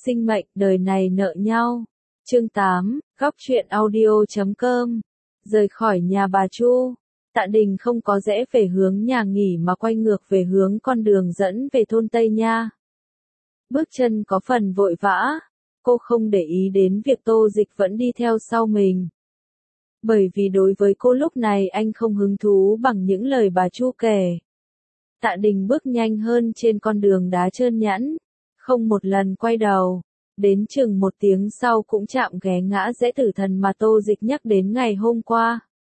Sinh mệnh, đời này nợ nhau. Chương 8, góc truyện audio.com. Rời khỏi nhà bà Chu, Tạ Đình không có rẽ về hướng nhà nghỉ mà quay ngược về hướng con đường dẫn về thôn Tây Nha. Bước chân có phần vội vã, cô không để ý đến việc Tô Dịch vẫn đi theo sau mình. Bởi vì đối với cô lúc này anh không hứng thú bằng những lời bà Chu kể. Tạ Đình bước nhanh hơn trên con đường đá trơn nhẵn, không một lần quay đầu. Đến chừng một tiếng sau cũng chạm ghé ngã rẽ tử thần mà Tô Dịch nhắc đến ngày hôm qua.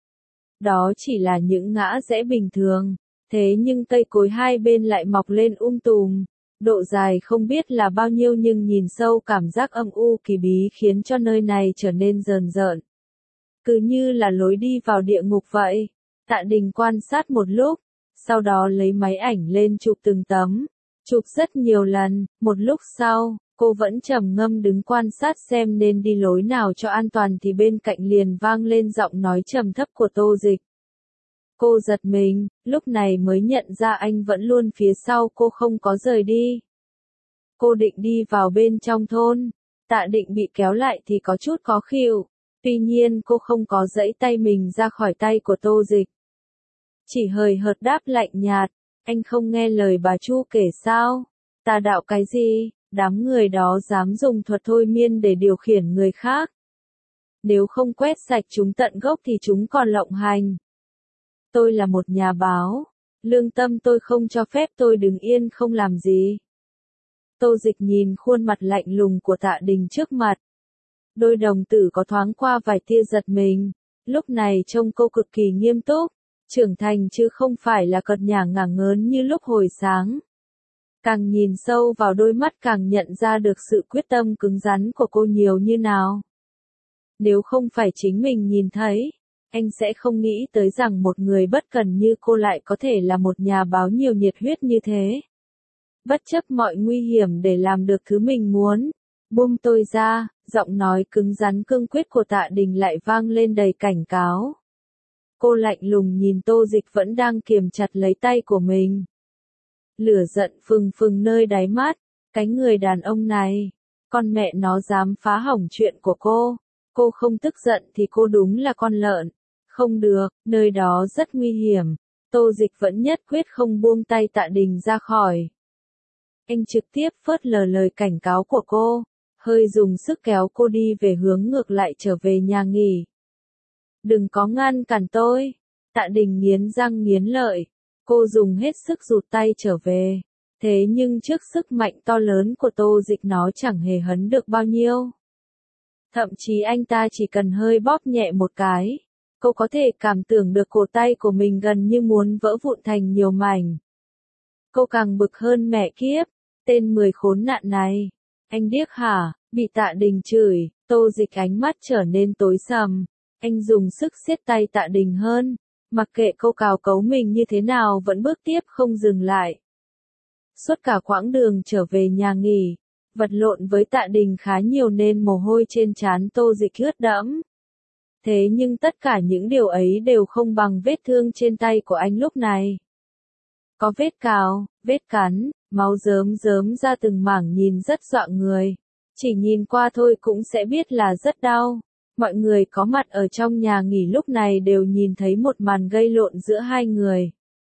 Đó chỉ là những ngã rẽ bình thường, thế nhưng cây cối hai bên lại mọc lên tùm. Độ dài không biết là bao nhiêu nhưng nhìn sâu cảm giác âm u kỳ bí khiến cho nơi này trở nên rờn rợn. Cứ như là lối đi vào địa ngục vậy. Tạ Đình quan sát một lúc, sau đó lấy máy ảnh lên chụp từng tấm. Chụp rất nhiều lần, một lúc sau, cô vẫn trầm ngâm đứng quan sát xem nên đi lối nào cho an toàn thì bên cạnh liền vang lên giọng nói trầm thấp của Tô Dịch. Cô giật mình, lúc này mới nhận ra anh vẫn luôn phía sau cô không có rời đi. Cô định đi vào bên trong thôn, Tạ Định bị kéo lại thì có chút khó khỉu, tuy nhiên cô không có giãy tay mình ra khỏi tay của Tô Dịch. Chỉ hời hợt đáp lạnh nhạt, anh không nghe lời bà Chu kể sao? Tà đạo cái gì? Đám người đó dám dùng thuật thôi miên để điều khiển người khác. Nếu không quét sạch chúng tận gốc thì chúng còn lộng hành. Tôi là một nhà báo, lương tâm tôi không cho phép tôi đứng yên không làm gì. Tô Dịch nhìn khuôn mặt lạnh lùng của Tạ Đình trước mặt. Đôi đồng tử có thoáng qua vài tia giật mình, lúc này trông cô cực kỳ nghiêm túc, trưởng thành chứ không phải là cợt nhả ngả ngớn như lúc hồi sáng. Càng nhìn sâu vào đôi mắt càng nhận ra được sự quyết tâm cứng rắn của cô nhiều như nào. Nếu không phải chính mình nhìn thấy, anh sẽ không nghĩ tới rằng một người bất cần như cô lại có thể là một nhà báo nhiều nhiệt huyết như thế. Bất chấp mọi nguy hiểm để làm được thứ mình muốn. Buông tôi ra, giọng nói cứng rắn cương quyết của Tạ Đình lại vang lên đầy cảnh cáo. Cô lạnh lùng nhìn Tô Dịch vẫn đang kiềm chặt lấy tay của mình. Lửa giận phừng phừng nơi đáy mắt, cái người đàn ông này, con mẹ nó dám phá hỏng chuyện của cô không tức giận thì cô đúng là con lợn, không được, nơi đó rất nguy hiểm, Tô Dịch vẫn nhất quyết không buông tay Tạ Đình ra khỏi. Anh trực tiếp phớt lờ lời cảnh cáo của cô, hơi dùng sức kéo cô đi về hướng ngược lại trở về nhà nghỉ. Đừng có ngăn cản tôi, Tạ Đình nghiến răng nghiến lợi. Cô dùng hết sức rụt tay trở về, thế nhưng trước sức mạnh to lớn của Tô Dịch nó chẳng hề hấn được bao nhiêu. Thậm chí anh ta chỉ cần hơi bóp nhẹ một cái, cô có thể cảm tưởng được cổ tay của mình gần như muốn vỡ vụn thành nhiều mảnh. Cô càng bực hơn mẹ kiếp, tên 10 khốn nạn này. Anh điếc hả? Bị Tạ Đình chửi, Tô Dịch ánh mắt trở nên tối sầm. Anh dùng sức siết tay Tạ Đình hơn. Mặc kệ cô cào cấu mình như thế nào vẫn bước tiếp không dừng lại. Suốt cả quãng đường trở về nhà nghỉ, vật lộn với Tạ Đình khá nhiều nên mồ hôi trên trán Tô Dịch ướt đẫm. Thế nhưng tất cả những điều ấy đều không bằng vết thương trên tay của anh lúc này. Có vết cào, vết cắn, máu rớm rớm ra từng mảng nhìn rất dọa người. Chỉ nhìn qua thôi cũng sẽ biết là rất đau. Mọi người có mặt ở trong nhà nghỉ lúc này đều nhìn thấy một màn gây lộn giữa hai người.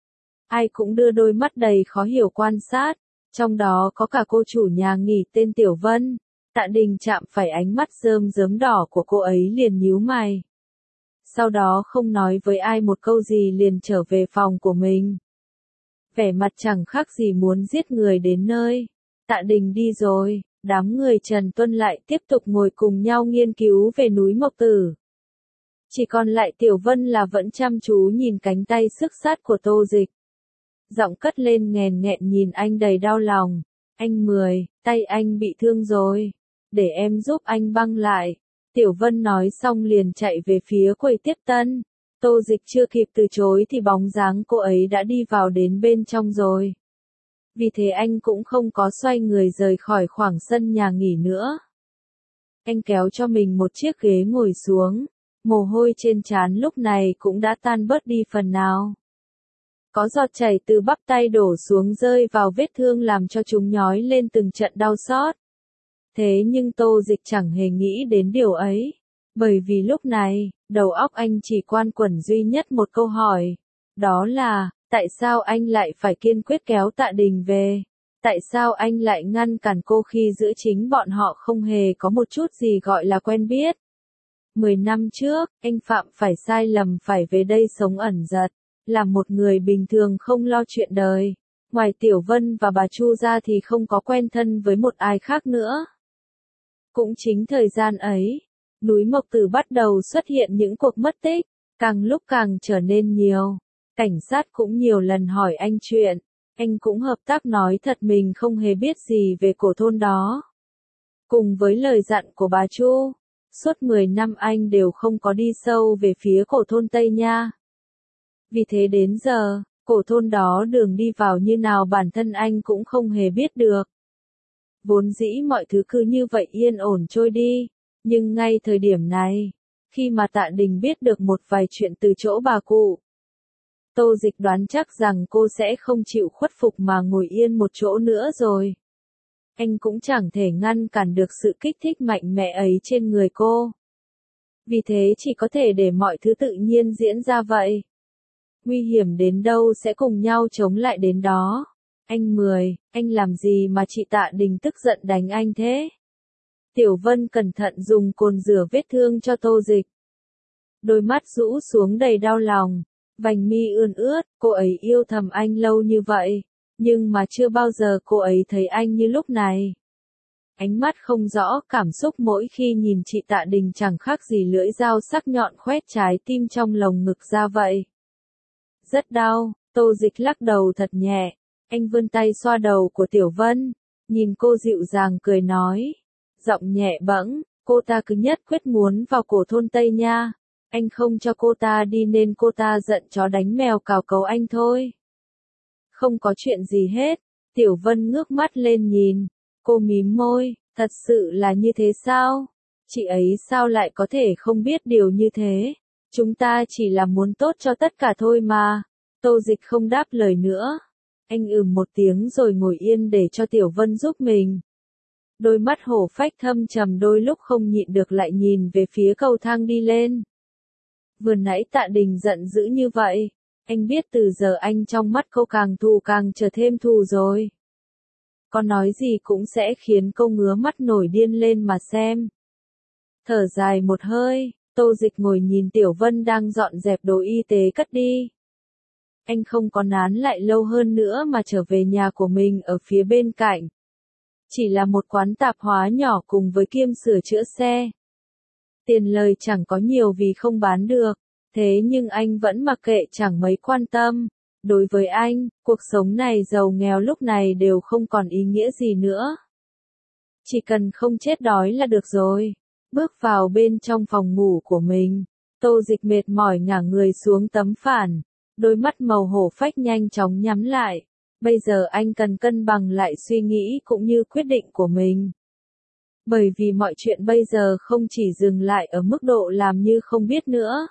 Ai cũng đưa đôi mắt đầy khó hiểu quan sát, trong đó có cả cô chủ nhà nghỉ tên Tiểu Vân. Tạ Đình chạm phải ánh mắt rơm rớm đỏ của cô ấy liền nhíu mày. Sau đó không nói với ai một câu gì liền trở về phòng của mình. Vẻ mặt chẳng khác gì muốn giết người đến nơi. Tạ Đình đi rồi. Đám người Trần Tuân lại tiếp tục ngồi cùng nhau nghiên cứu về núi Mộc Tử. Chỉ còn lại Tiểu Vân là vẫn chăm chú nhìn cánh tay xước sát của Tô Dịch. Giọng cất lên nghèn nghẹn nhìn anh đầy đau lòng. Anh Mười, tay anh bị thương rồi. Để em giúp anh băng lại. Tiểu Vân nói xong liền chạy về phía quầy tiếp tân. Tô Dịch chưa kịp từ chối thì bóng dáng cô ấy đã đi vào đến bên trong rồi. Vì thế anh cũng không có xoay người rời khỏi khoảng sân nhà nghỉ nữa. Anh kéo cho mình một chiếc ghế ngồi xuống, mồ hôi trên trán lúc này cũng đã tan bớt đi phần nào. Có giọt chảy từ bắp tay đổ xuống rơi vào vết thương làm cho chúng nhói lên từng trận đau xót. Thế nhưng Tô Dịch chẳng hề nghĩ đến điều ấy. Bởi vì lúc này, đầu óc anh chỉ quanh quẩn duy nhất một câu hỏi. Đó là, tại sao anh lại phải kiên quyết kéo Tạ Đình về? Tại sao anh lại ngăn cản cô khi giữa chính bọn họ không hề có một chút gì gọi là quen biết? 10 năm trước, anh phạm phải sai lầm phải về đây sống ẩn giật, là một người bình thường không lo chuyện đời. Ngoài Tiểu Vân và bà Chu ra thì không có quen thân với một ai khác nữa. Cũng chính thời gian ấy, núi Mộc Tử bắt đầu xuất hiện những cuộc mất tích, càng lúc càng trở nên nhiều. Cảnh sát cũng nhiều lần hỏi anh chuyện, anh cũng hợp tác nói thật mình không hề biết gì về cổ thôn đó. Cùng với lời dặn của bà Chu, suốt 10 năm anh đều không có đi sâu về phía cổ thôn Tây Nha. Vì thế đến giờ, cổ thôn đó đường đi vào như nào bản thân anh cũng không hề biết được. Vốn dĩ mọi thứ cứ như vậy yên ổn trôi đi, nhưng ngay thời điểm này, khi mà Tạ Đình biết được một vài chuyện từ chỗ bà cụ, Tô Dịch đoán chắc rằng cô sẽ không chịu khuất phục mà ngồi yên một chỗ nữa rồi. Anh cũng chẳng thể ngăn cản được sự kích thích mạnh mẽ ấy trên người cô. Vì thế chỉ có thể để mọi thứ tự nhiên diễn ra vậy. Nguy hiểm đến đâu sẽ cùng nhau chống lại đến đó. Anh làm gì mà chị Tạ Đình tức giận đánh anh thế? Tiểu Vân cẩn thận dùng cồn rửa vết thương cho Tô Dịch. Đôi mắt rũ xuống đầy đau lòng, vành mi ươn ướt, cô ấy yêu thầm anh lâu như vậy, nhưng mà chưa bao giờ cô ấy thấy anh như lúc này. Ánh mắt không rõ cảm xúc mỗi khi nhìn chị Tạ Đình chẳng khác gì lưỡi dao sắc nhọn khoét trái tim trong lồng ngực ra vậy. Rất đau, Tô Dịch lắc đầu thật nhẹ, anh vươn tay xoa đầu của Tiểu Vân, nhìn cô dịu dàng cười nói, giọng nhẹ bẫng, cô ta cứ nhất quyết muốn vào cổ thôn Tây Nha, anh không cho cô ta đi nên cô ta giận chó đánh mèo cào cấu anh thôi. Không có chuyện gì hết, Tiểu Vân ngước mắt lên nhìn, cô mím môi, thật sự là như thế sao? Chị ấy sao lại có thể không biết điều như thế? Chúng ta chỉ là muốn tốt cho tất cả thôi mà. Tô Dịch không đáp lời nữa. Anh một tiếng rồi ngồi yên để cho Tiểu Vân giúp mình. Đôi mắt hổ phách thâm trầm đôi lúc không nhịn được lại nhìn về phía cầu thang đi lên. Vừa nãy Tạ Đình giận dữ như vậy, anh biết từ giờ anh trong mắt cô càng thù càng trở thêm thù rồi. Có nói gì cũng sẽ khiến cô ngứa mắt nổi điên lên mà xem. Thở dài một hơi, Tô Dịch ngồi nhìn Tiểu Vân đang dọn dẹp đồ y tế cất đi. Anh không có nán lại lâu hơn nữa mà trở về nhà của mình ở phía bên cạnh. Chỉ là một quán tạp hóa nhỏ cùng với kiêm sửa chữa xe. Tiền lời chẳng có nhiều vì không bán được, thế nhưng anh vẫn mặc kệ chẳng mấy quan tâm. Đối với anh, cuộc sống này giàu nghèo lúc này đều không còn ý nghĩa gì nữa. Chỉ cần không chết đói là được rồi. Bước vào bên trong phòng ngủ của mình, Tô Dịch mệt mỏi ngả người xuống tấm phản, đôi mắt màu hổ phách nhanh chóng nhắm lại. Bây giờ anh cần cân bằng lại suy nghĩ cũng như quyết định của mình. Bởi vì mọi chuyện bây giờ không chỉ dừng lại ở mức độ làm như không biết nữa.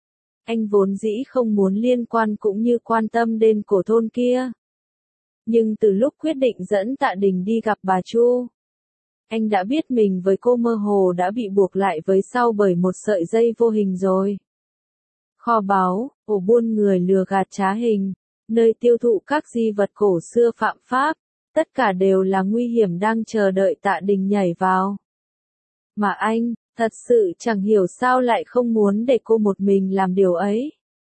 Anh vốn dĩ không muốn liên quan cũng như quan tâm đến cổ thôn kia. Nhưng từ lúc quyết định dẫn Tạ Đình đi gặp bà Chu, anh đã biết mình với cô mơ hồ đã bị buộc lại với sau bởi một sợi dây vô hình rồi. Kho báu, ổ buôn người lừa gạt trá hình, nơi tiêu thụ các di vật cổ xưa phạm pháp, tất cả đều là nguy hiểm đang chờ đợi Tạ Đình nhảy vào. Mà anh, thật sự chẳng hiểu sao lại không muốn để cô một mình làm điều ấy.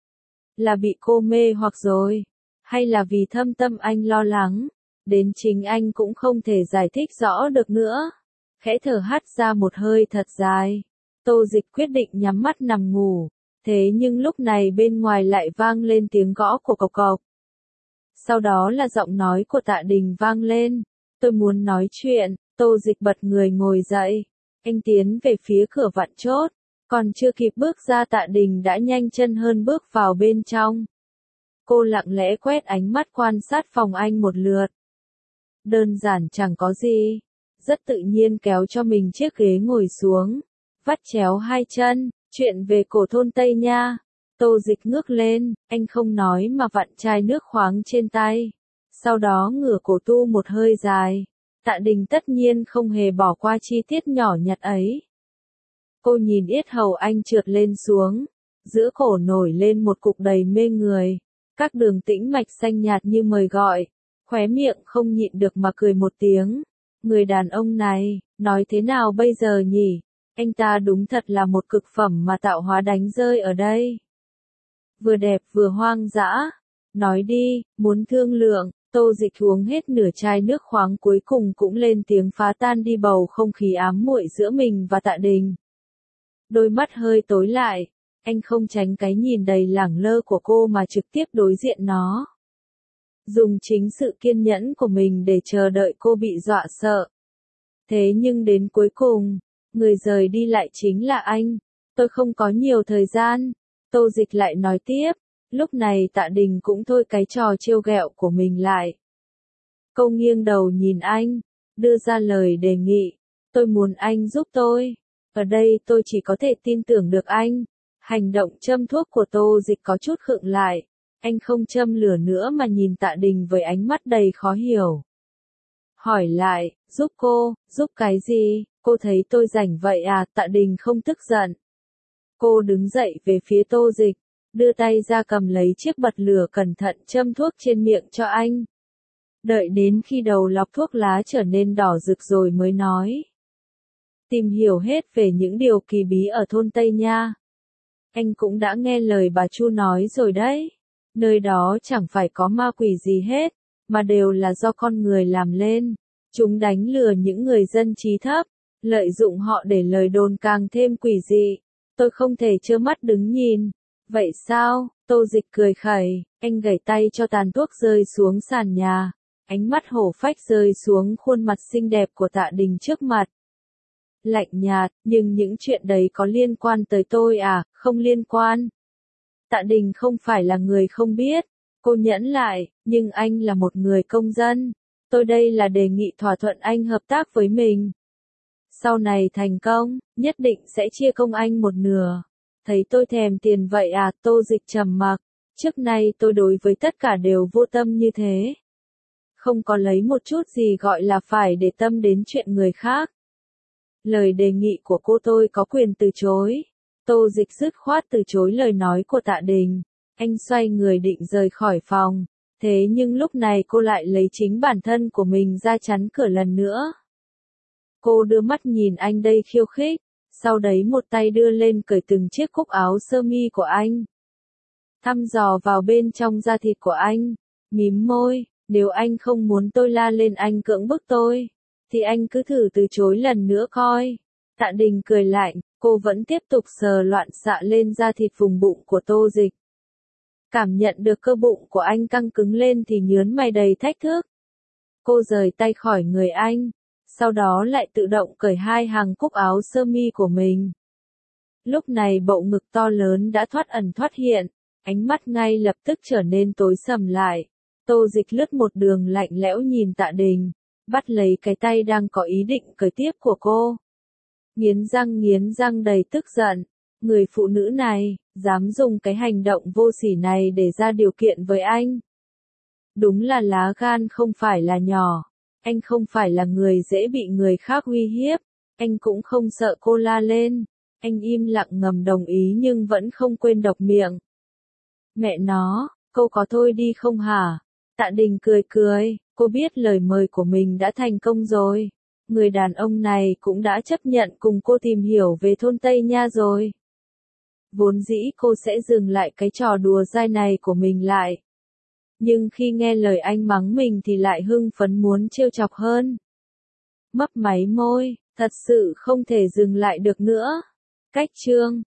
Là bị cô mê hoặc rồi, hay là vì thâm tâm anh lo lắng, đến chính anh cũng không thể giải thích rõ được nữa. Khẽ thở hắt ra một hơi thật dài, Tô Dịch quyết định nhắm mắt nằm ngủ, thế nhưng lúc này bên ngoài lại vang lên tiếng gõ của cộc cộc. Sau đó là giọng nói của Tạ Đình vang lên, tôi muốn nói chuyện. Tô Dịch bật người ngồi dậy, anh tiến về phía cửa vặn chốt, còn chưa kịp bước ra Tạ Đình đã nhanh chân hơn bước vào bên trong. Cô lặng lẽ quét ánh mắt quan sát phòng anh một lượt. Đơn giản chẳng có gì, rất tự nhiên kéo cho mình chiếc ghế ngồi xuống, vắt chéo hai chân, chuyện về cổ thôn Tây Nha. Tô Dịch ngước lên, anh không nói mà vặn chai nước khoáng trên tay, sau đó ngửa cổ tu một hơi dài, Tạ Đình tất nhiên không hề bỏ qua chi tiết nhỏ nhặt ấy. Cô nhìn yết hầu anh trượt lên xuống, giữa cổ nổi lên một cục đầy mê người, các đường tĩnh mạch xanh nhạt như mời gọi, khóe miệng không nhịn được mà cười một tiếng. Người đàn ông này, nói thế nào bây giờ nhỉ? Anh ta đúng thật là một cực phẩm mà tạo hóa đánh rơi ở đây. Vừa đẹp vừa hoang dã. Nói đi, muốn thương lượng. Tô Dịch uống hết nửa chai nước khoáng cuối cùng cũng lên tiếng phá tan đi bầu không khí ám muội giữa mình và Tạ Đình. Đôi mắt hơi tối lại, anh không tránh cái nhìn đầy lẳng lơ của cô mà trực tiếp đối diện nó. Dùng chính sự kiên nhẫn của mình để chờ đợi cô bị dọa sợ. Thế nhưng đến cuối cùng, người rời đi lại chính là anh. Tôi không có nhiều thời gian. Tô Dịch lại nói tiếp. Lúc này Tạ Đình cũng thôi cái trò trêu ghẹo của mình lại. Cô nghiêng đầu nhìn anh, đưa ra lời đề nghị. Tôi muốn anh giúp tôi. Ở đây tôi chỉ có thể tin tưởng được anh. Hành động châm thuốc của Tô Dịch có chút khựng lại. Anh không châm lửa nữa mà nhìn Tạ Đình với ánh mắt đầy khó hiểu. Hỏi lại, giúp cô, giúp cái gì? Cô thấy tôi rảnh vậy à? Tạ Đình không tức giận. Cô đứng dậy về phía Tô Dịch, đưa tay ra cầm lấy chiếc bật lửa cẩn thận châm thuốc trên miệng cho anh. Đợi đến khi đầu lọc thuốc lá trở nên đỏ rực rồi mới nói. Tìm hiểu hết về những điều kỳ bí ở thôn Tây Nha. Anh cũng đã nghe lời bà Chu nói rồi đấy. Nơi đó chẳng phải có ma quỷ gì hết, mà đều là do con người làm lên. Chúng đánh lừa những người dân trí thấp, lợi dụng họ để lời đồn càng thêm quỷ dị. Tôi không thể trơ mắt đứng nhìn. Vậy sao? Tô Dịch cười khẩy, anh gẩy tay cho tàn thuốc rơi xuống sàn nhà. Ánh mắt hổ phách rơi xuống khuôn mặt xinh đẹp của Tạ Đình trước mặt. Lạnh nhạt, nhưng những chuyện đấy có liên quan tới tôi à? Không liên quan. Tạ Đình không phải là người không biết. Cô nhẫn lại, nhưng anh là một người công dân. Tôi đây là đề nghị thỏa thuận anh hợp tác với mình. Sau này thành công, nhất định sẽ chia công anh một nửa. Thấy tôi thèm tiền vậy à? Tô Dịch trầm mặc. Trước nay tôi đối với tất cả đều vô tâm như thế. Không có lấy một chút gì gọi là phải để tâm đến chuyện người khác. Lời đề nghị của cô tôi có quyền từ chối. Tô Dịch dứt khoát từ chối lời nói của Tạ Đình. Anh xoay người định rời khỏi phòng. Thế nhưng lúc này cô lại lấy chính bản thân của mình ra chắn cửa lần nữa. Cô đưa mắt nhìn anh đây khiêu khích. Sau đấy một tay đưa lên cởi từng chiếc cúc áo sơ mi của anh. Thăm dò vào bên trong da thịt của anh. Mím môi, nếu anh không muốn tôi la lên anh cưỡng bức tôi, thì anh cứ thử từ chối lần nữa coi. Tạ Đình cười lạnh, cô vẫn tiếp tục sờ loạn xạ lên da thịt vùng bụng của Tô Dịch. Cảm nhận được cơ bụng của anh căng cứng lên thì nhớn mày đầy thách thức. Cô rời tay khỏi người anh, sau đó lại tự động cởi hai hàng cúc áo sơ mi của mình. Lúc này bậu ngực to lớn đã thoát ẩn thoát hiện, ánh mắt ngay lập tức trở nên tối sầm lại. Tô Dịch lướt một đường lạnh lẽo nhìn Tạ Đình, bắt lấy cái tay đang có ý định cởi tiếp của cô. Nghiến răng đầy tức giận. Người phụ nữ này, dám dùng cái hành động vô sỉ này để ra điều kiện với anh. Đúng là lá gan không phải là nhỏ. Anh không phải là người dễ bị người khác uy hiếp. Anh cũng không sợ cô la lên. Anh im lặng ngầm đồng ý nhưng vẫn không quên độc miệng. Mẹ nó, cô có thôi đi không hả? Tạ Đình cười, cô biết lời mời của mình đã thành công rồi. Người đàn ông này cũng đã chấp nhận cùng cô tìm hiểu về thôn Tây Nha rồi. Vốn dĩ cô sẽ dừng lại cái trò đùa dai này của mình lại. Nhưng khi nghe lời anh mắng mình thì lại hưng phấn muốn trêu chọc hơn. Mấp máy môi, thật sự không thể dừng lại được nữa. Cách chương